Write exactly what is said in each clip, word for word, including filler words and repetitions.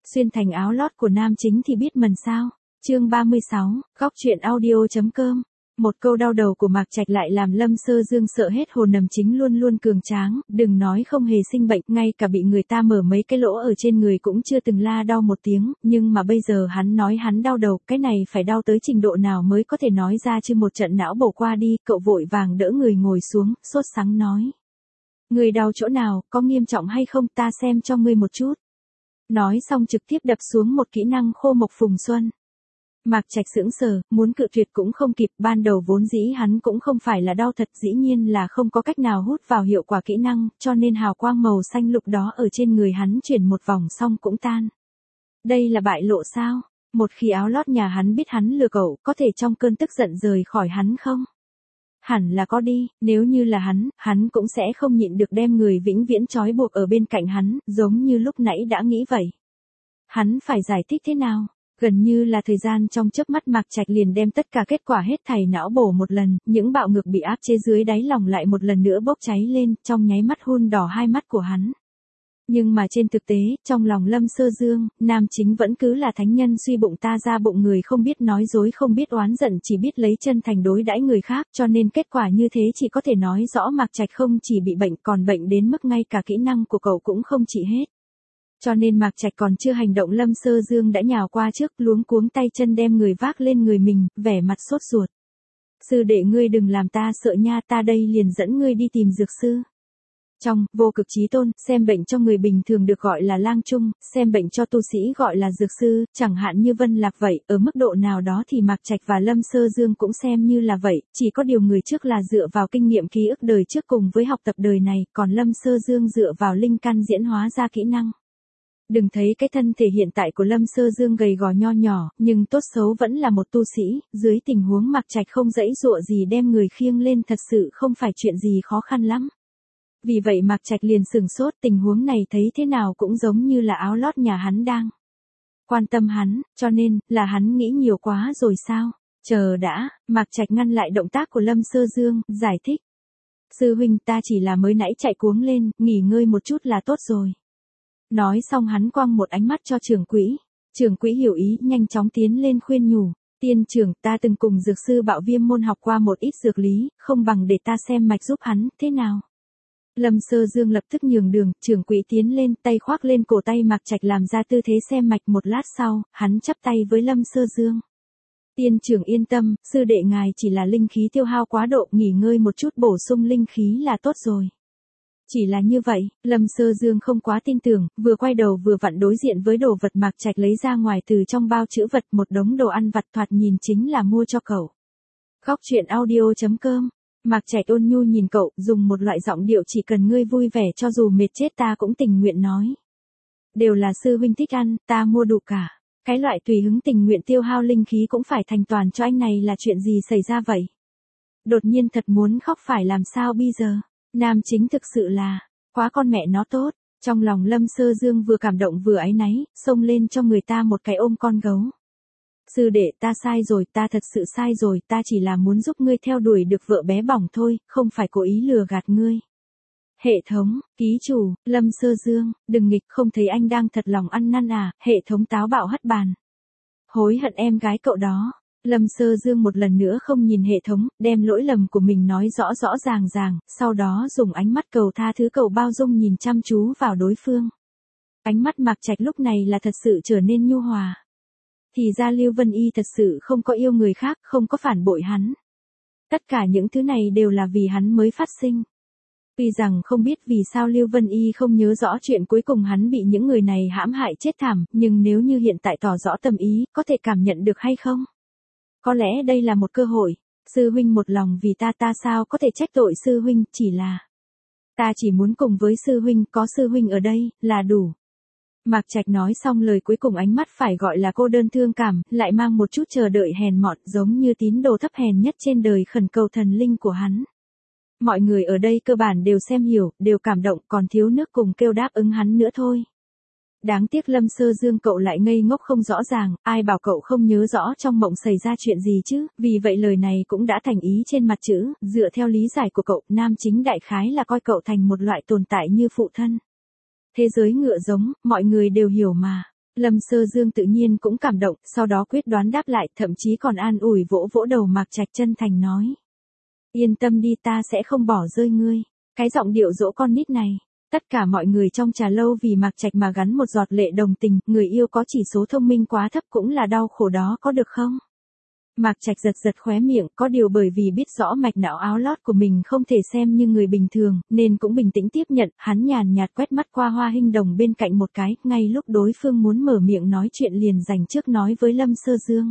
xuyên thành áo lót của nam chính thì biết mần sao. Chương ba mươi sáu, góc truyện audio.com. Một câu đau đầu của Mạc Trạch lại làm Lâm Sơ Dương sợ hết hồn. Nằm chính luôn luôn cường tráng, đừng nói không hề sinh bệnh, ngay cả bị người ta mở mấy cái lỗ ở trên người cũng chưa từng la đau một tiếng, nhưng mà bây giờ hắn nói hắn đau đầu, cái này phải đau tới trình độ nào mới có thể nói ra chứ. Một trận não bổ qua đi, cậu vội vàng đỡ người ngồi xuống, sốt sắng nói. Người đau chỗ nào, có nghiêm trọng hay không, ta xem cho ngươi một chút. Nói xong trực tiếp đập xuống một kỹ năng khô mộc phùng xuân. Mạc Trạch sững sờ, muốn cự tuyệt cũng không kịp, ban đầu vốn dĩ hắn cũng không phải là đau thật, dĩ nhiên là không có cách nào hút vào hiệu quả kỹ năng, cho nên hào quang màu xanh lục đó ở trên người hắn chuyển một vòng xong cũng tan. Đây là bại lộ sao? Một khi áo lót nhà hắn biết hắn lừa cậu, có thể trong cơn tức giận rời khỏi hắn không? Hẳn là có đi, nếu như là hắn, hắn cũng sẽ không nhịn được đem người vĩnh viễn trói buộc ở bên cạnh hắn, giống như lúc nãy đã nghĩ vậy. Hắn phải giải thích thế nào? Gần như là thời gian trong chớp mắt Mạc Trạch liền đem tất cả kết quả hết thảy não bổ một lần, những bạo ngược bị áp chế dưới đáy lòng lại một lần nữa bốc cháy lên, trong nháy mắt hun đỏ hai mắt của hắn. Nhưng mà trên thực tế, trong lòng Lâm Sơ Dương, nam chính vẫn cứ là thánh nhân suy bụng ta ra bụng người, không biết nói dối, không biết oán giận, chỉ biết lấy chân thành đối đãi người khác, cho nên kết quả như thế chỉ có thể nói rõ Mạc Trạch không chỉ bị bệnh còn bệnh đến mức ngay cả kỹ năng của cậu cũng không trị hết. Cho nên Mạc Trạch còn chưa hành động, Lâm Sơ Dương đã nhào qua trước, luống cuống tay chân đem người vác lên người mình, vẻ mặt sốt ruột. Sư đệ ngươi đừng làm ta sợ nha, ta đây liền dẫn ngươi đi tìm dược sư. Trong vô cực chí tôn, xem bệnh cho người bình thường được gọi là lang trung, xem bệnh cho tu sĩ gọi là dược sư, chẳng hạn như Vân Lạc vậy, ở mức độ nào đó thì Mạc Trạch và Lâm Sơ Dương cũng xem như là vậy, chỉ có điều người trước là dựa vào kinh nghiệm ký ức đời trước cùng với học tập đời này, còn Lâm Sơ Dương dựa vào linh căn diễn hóa ra kỹ năng. Đừng thấy cái thân thể hiện tại của Lâm Sơ Dương gầy gò nho nhỏ, nhưng tốt xấu vẫn là một tu sĩ, dưới tình huống Mạc Trạch không dãy dụa gì đem người khiêng lên thật sự không phải chuyện gì khó khăn lắm. Vì vậy Mạc Trạch liền sửng sốt, tình huống này thấy thế nào cũng giống như là áo lót nhà hắn đang quan tâm hắn, cho nên, là hắn nghĩ nhiều quá rồi sao? Chờ đã, Mạc Trạch ngăn lại động tác của Lâm Sơ Dương, giải thích. Sư huynh, ta chỉ là mới nãy chạy cuống lên, nghỉ ngơi một chút là tốt rồi. Nói xong hắn quăng một ánh mắt cho trưởng quỹ. Trưởng quỹ hiểu ý, nhanh chóng tiến lên khuyên nhủ. Tiên trưởng, ta từng cùng dược sư Bạo Viêm môn học qua một ít dược lý, không bằng để ta xem mạch giúp hắn, thế nào? Lâm Sơ Dương lập tức nhường đường, trưởng quỹ tiến lên, tay khoác lên cổ tay Mạc Trạch làm ra tư thế xem mạch. Một lát sau, hắn chắp tay với Lâm Sơ Dương. Tiên trưởng yên tâm, sư đệ ngài chỉ là linh khí tiêu hao quá độ, nghỉ ngơi một chút bổ sung linh khí là tốt rồi. Chỉ là như vậy, Lâm Sơ Dương không quá tin tưởng, vừa quay đầu vừa vặn đối diện với đồ vật Mạc Trạch lấy ra ngoài từ trong bao chữ vật, một đống đồ ăn vặt thoạt nhìn chính là mua cho cậu. Góc truyện audio.com. Mạc Trạch ôn nhu nhìn cậu, dùng một loại giọng điệu chỉ cần ngươi vui vẻ cho dù mệt chết ta cũng tình nguyện nói. Đều là sư huynh thích ăn, ta mua đủ cả. Cái loại tùy hứng tình nguyện tiêu hao linh khí cũng phải thành toàn cho anh này là chuyện gì xảy ra vậy? Đột nhiên thật muốn khóc, phải làm sao bây giờ? Nam chính thực sự là, quá con mẹ nó tốt. Trong lòng Lâm Sơ Dương vừa cảm động vừa áy náy, xông lên cho người ta một cái ôm con gấu. Sư đệ, ta sai rồi, ta thật sự sai rồi, ta chỉ là muốn giúp ngươi theo đuổi được vợ bé bỏng thôi, không phải cố ý lừa gạt ngươi. Hệ thống, ký chủ, Lâm Sơ Dương, đừng nghịch, không thấy anh đang thật lòng ăn năn à? Hệ thống táo bạo hất bàn. Hối hận em gái cậu đó. Lâm Sơ Dương một lần nữa không nhìn hệ thống, đem lỗi lầm của mình nói rõ rõ ràng ràng, sau đó dùng ánh mắt cầu tha thứ cầu bao dung nhìn chăm chú vào đối phương. Ánh mắt Mạc Trạch lúc này là thật sự trở nên nhu hòa. Thì ra Lưu Vân Y thật sự không có yêu người khác, không có phản bội hắn. Tất cả những thứ này đều là vì hắn mới phát sinh. Tuy rằng không biết vì sao Lưu Vân Y không nhớ rõ chuyện cuối cùng hắn bị những người này hãm hại chết thảm, nhưng nếu như hiện tại tỏ rõ tâm ý, có thể cảm nhận được hay không? Có lẽ đây là một cơ hội. Sư huynh một lòng vì ta, ta sao có thể trách tội sư huynh, chỉ là ta chỉ muốn cùng với sư huynh, có sư huynh ở đây, là đủ. Mạc Trạch nói xong lời cuối cùng ánh mắt phải gọi là cô đơn thương cảm, lại mang một chút chờ đợi hèn mọn, giống như tín đồ thấp hèn nhất trên đời khẩn cầu thần linh của hắn. Mọi người ở đây cơ bản đều xem hiểu, đều cảm động, còn thiếu nước cùng kêu đáp ứng hắn nữa thôi. Đáng tiếc Lâm Sơ Dương cậu lại ngây ngốc không rõ ràng, ai bảo cậu không nhớ rõ trong mộng xảy ra chuyện gì chứ, vì vậy lời này cũng đã thành ý trên mặt chữ, dựa theo lý giải của cậu, nam chính đại khái là coi cậu thành một loại tồn tại như phụ thân. Thế giới ngựa giống, mọi người đều hiểu mà. Lâm Sơ Dương tự nhiên cũng cảm động, sau đó quyết đoán đáp lại, thậm chí còn an ủi vỗ vỗ đầu Mạc Trạch, chân thành nói. Yên tâm đi, ta sẽ không bỏ rơi ngươi. Cái giọng điệu dỗ con nít này. Tất cả mọi người trong trà lâu vì Mạc Trạch mà gắn một giọt lệ đồng tình, người yêu có chỉ số thông minh quá thấp cũng là đau khổ đó có được không? Mạc Trạch giật giật khóe miệng, có điều bởi vì biết rõ mạch não áo lót của mình không thể xem như người bình thường, nên cũng bình tĩnh tiếp nhận, hắn nhàn nhạt quét mắt qua Hoa Hinh Đồng bên cạnh một cái, ngay lúc đối phương muốn mở miệng nói chuyện liền dành trước nói với Lâm Sơ Dương.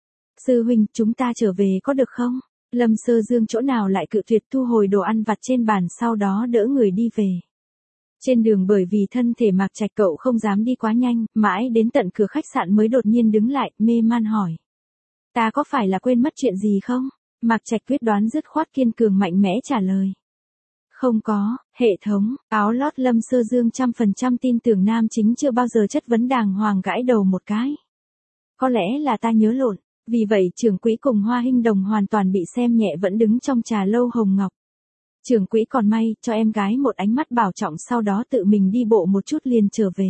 Sư huynh, chúng ta trở về có được không? Lâm Sơ Dương chỗ nào lại cự tuyệt, thu hồi đồ ăn vặt trên bàn, sau đó đỡ người đi về. Trên đường bởi vì thân thể Mạc Trạch cậu không dám đi quá nhanh, mãi đến tận cửa khách sạn mới đột nhiên đứng lại, mê man hỏi. Ta có phải là quên mất chuyện gì không? Mạc Trạch quyết đoán dứt khoát kiên cường mạnh mẽ trả lời. Không có, hệ thống, áo lót. Lâm Sơ Dương trăm phần trăm tin tưởng nam chính chưa bao giờ chất vấn, đàng hoàng gãi đầu một cái. Có lẽ là ta nhớ lộn, vì vậy trưởng quỹ cùng Hoa Hinh Đồng hoàn toàn bị xem nhẹ vẫn đứng trong trà lâu Hồng Ngọc. Trưởng quỹ còn may, cho em gái một ánh mắt bảo trọng, sau đó tự mình đi bộ một chút liền trở về.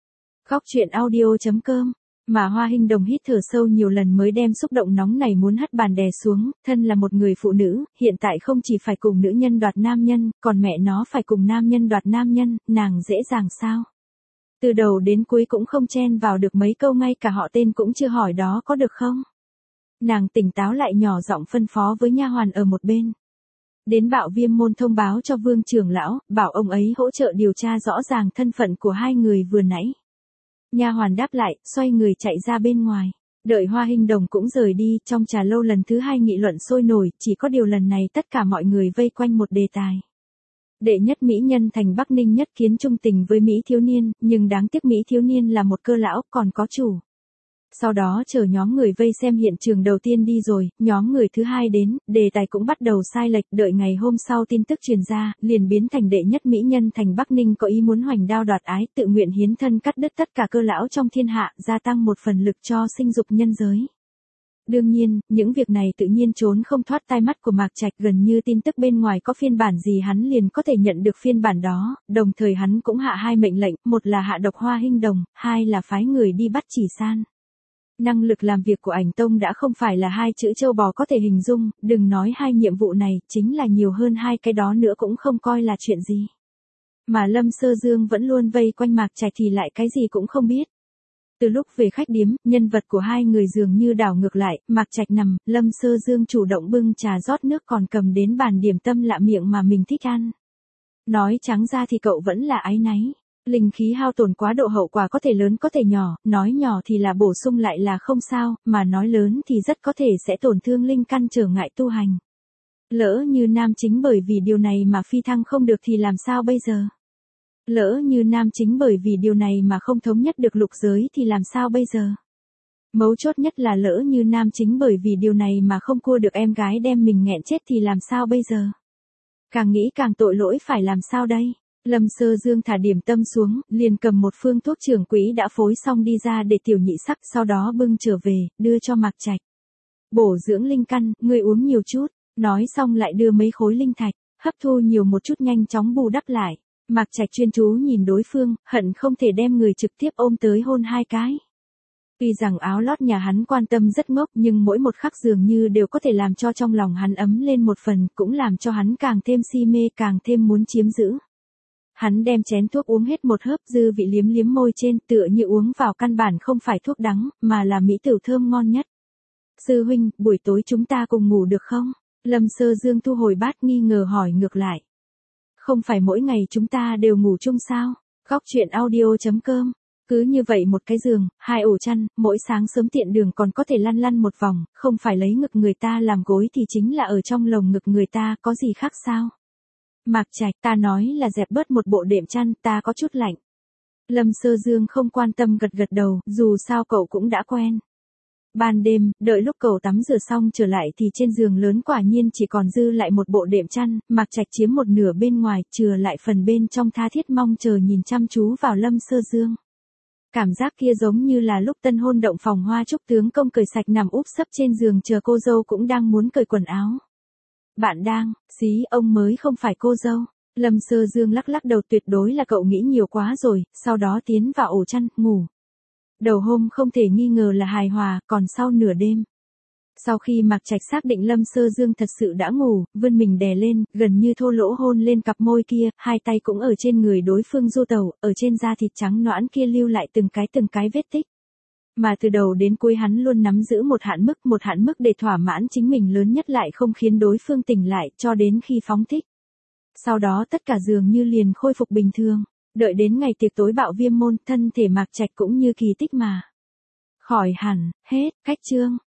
Góc truyện audio chấm com. Mà Hoa Hinh Đồng hít thở sâu nhiều lần mới đem xúc động nóng này muốn hất bàn đè xuống, thân là một người phụ nữ, hiện tại không chỉ phải cùng nữ nhân đoạt nam nhân, còn mẹ nó phải cùng nam nhân đoạt nam nhân, nàng dễ dàng sao? Từ đầu đến cuối cũng không chen vào được mấy câu, ngay cả họ tên cũng chưa hỏi đó có được không? Nàng tỉnh táo lại nhỏ giọng phân phó với nha hoàn ở một bên. Đến Bạo Viêm môn thông báo cho Vương trưởng lão, bảo ông ấy hỗ trợ điều tra rõ ràng thân phận của hai người vừa nãy. Nha hoàn đáp lại, xoay người chạy ra bên ngoài. Đợi Hoa Hinh Đồng cũng rời đi, trong trà lâu lần thứ hai nghị luận sôi nổi, chỉ có điều lần này tất cả mọi người vây quanh một đề tài. Đệ nhất mỹ nhân thành Bắc Ninh nhất kiến trung tình với Mỹ thiếu niên, nhưng đáng tiếc Mỹ thiếu niên là một cơ lão, còn có chủ. Sau đó chờ nhóm người vây xem hiện trường đầu tiên đi rồi, nhóm người thứ hai đến, đề tài cũng bắt đầu sai lệch, đợi ngày hôm sau tin tức truyền ra, liền biến thành đệ nhất mỹ nhân thành Bắc Ninh có ý muốn hoành đao đoạt ái, tự nguyện hiến thân cắt đứt tất cả cơ lão trong thiên hạ, gia tăng một phần lực cho sinh dục nhân giới. Đương nhiên, những việc này tự nhiên trốn không thoát tai mắt của Mạc Trạch, gần như tin tức bên ngoài có phiên bản gì hắn liền có thể nhận được phiên bản đó, đồng thời hắn cũng hạ hai mệnh lệnh, một là hạ độc Hoa Hinh Đồng, hai là phái người đi bắt Chỉ San. Năng lực làm việc của Ảnh Tông đã không phải là hai chữ trâu bò có thể hình dung, đừng nói hai nhiệm vụ này, chính là nhiều hơn hai cái đó nữa cũng không coi là chuyện gì. Mà Lâm Sơ Dương vẫn luôn vây quanh Mạc Trạch thì lại cái gì cũng không biết. Từ lúc về khách điếm, nhân vật của hai người dường như đảo ngược lại, Mạc Trạch nằm, Lâm Sơ Dương chủ động bưng trà rót nước còn cầm đến bàn điểm tâm lạ miệng mà mình thích ăn. Nói trắng ra thì cậu vẫn là áy náy. Linh khí hao tổn quá độ hậu quả có thể lớn có thể nhỏ, nói nhỏ thì là bổ sung lại là không sao, mà nói lớn thì rất có thể sẽ tổn thương linh căn trở ngại tu hành. Lỡ như nam chính bởi vì điều này mà phi thăng không được thì làm sao bây giờ? Lỡ như nam chính bởi vì điều này mà không thống nhất được lục giới thì làm sao bây giờ? Mấu chốt nhất là lỡ như nam chính bởi vì điều này mà không cua được em gái đem mình nghẹn chết thì làm sao bây giờ? Càng nghĩ càng tội lỗi, phải làm sao đây? Lâm Sơ Dương thả điểm tâm xuống, liền cầm một phương thuốc trưởng quỹ đã phối xong đi ra để tiểu nhị sắc, sau đó bưng trở về, đưa cho Mạc Trạch. Bổ dưỡng linh căn, ngươi uống nhiều chút, nói xong lại đưa mấy khối linh thạch, hấp thu nhiều một chút nhanh chóng bù đắp lại. Mạc Trạch chuyên chú nhìn đối phương, hận không thể đem người trực tiếp ôm tới hôn hai cái. Tuy rằng áo lót nhà hắn quan tâm rất ngốc, nhưng mỗi một khắc dường như đều có thể làm cho trong lòng hắn ấm lên một phần, cũng làm cho hắn càng thêm si mê, càng thêm muốn chiếm giữ. Hắn đem chén thuốc uống hết một hớp, dư vị liếm liếm môi trên, tựa như uống vào căn bản không phải thuốc đắng, mà là mỹ tửu thơm ngon nhất. Sư huynh, buổi tối chúng ta cùng ngủ được không? Lâm Sơ Dương thu hồi bát nghi ngờ hỏi ngược lại. Không phải mỗi ngày chúng ta đều ngủ chung sao? Góc truyện audio chấm com. Cứ như vậy một cái giường, hai ổ chăn, mỗi sáng sớm tiện đường còn có thể lăn lăn một vòng, không phải lấy ngực người ta làm gối thì chính là ở trong lồng ngực người ta, có gì khác sao? Mạc Trạch, ta nói là dẹp bớt một bộ đệm chăn, ta có chút lạnh. Lâm Sơ Dương không quan tâm gật gật đầu, dù sao cậu cũng đã quen. Ban đêm, đợi lúc cậu tắm rửa xong trở lại thì trên giường lớn quả nhiên chỉ còn dư lại một bộ đệm chăn, Mạc Trạch chiếm một nửa bên ngoài, chừa lại phần bên trong tha thiết mong chờ nhìn chăm chú vào Lâm Sơ Dương. Cảm giác kia giống như là lúc tân hôn động phòng hoa trúc tướng công cởi sạch nằm úp sấp trên giường chờ cô dâu cũng đang muốn cởi quần áo. Bạn đang, xí, ông mới không phải cô dâu. Lâm Sơ Dương lắc lắc đầu, tuyệt đối là cậu nghĩ nhiều quá rồi, sau đó tiến vào ổ chăn, ngủ. Đầu hôm không thể nghi ngờ là hài hòa, còn sau nửa đêm. Sau khi Mạc Trạch xác định Lâm Sơ Dương thật sự đã ngủ, vươn mình đè lên, gần như thô lỗ hôn lên cặp môi kia, hai tay cũng ở trên người đối phương du tẩu, ở trên da thịt trắng nõn kia lưu lại từng cái từng cái vết tích. Mà từ đầu đến cuối hắn luôn nắm giữ một hạn mức, một hạn mức để thỏa mãn chính mình lớn nhất lại không khiến đối phương tỉnh lại, cho đến khi phóng thích. Sau đó tất cả dường như liền khôi phục bình thường, đợi đến ngày tiệc tối bạo viêm môn, thân thể Mạc Trạch cũng như kỳ tích mà khỏi hẳn, hết, cách chương.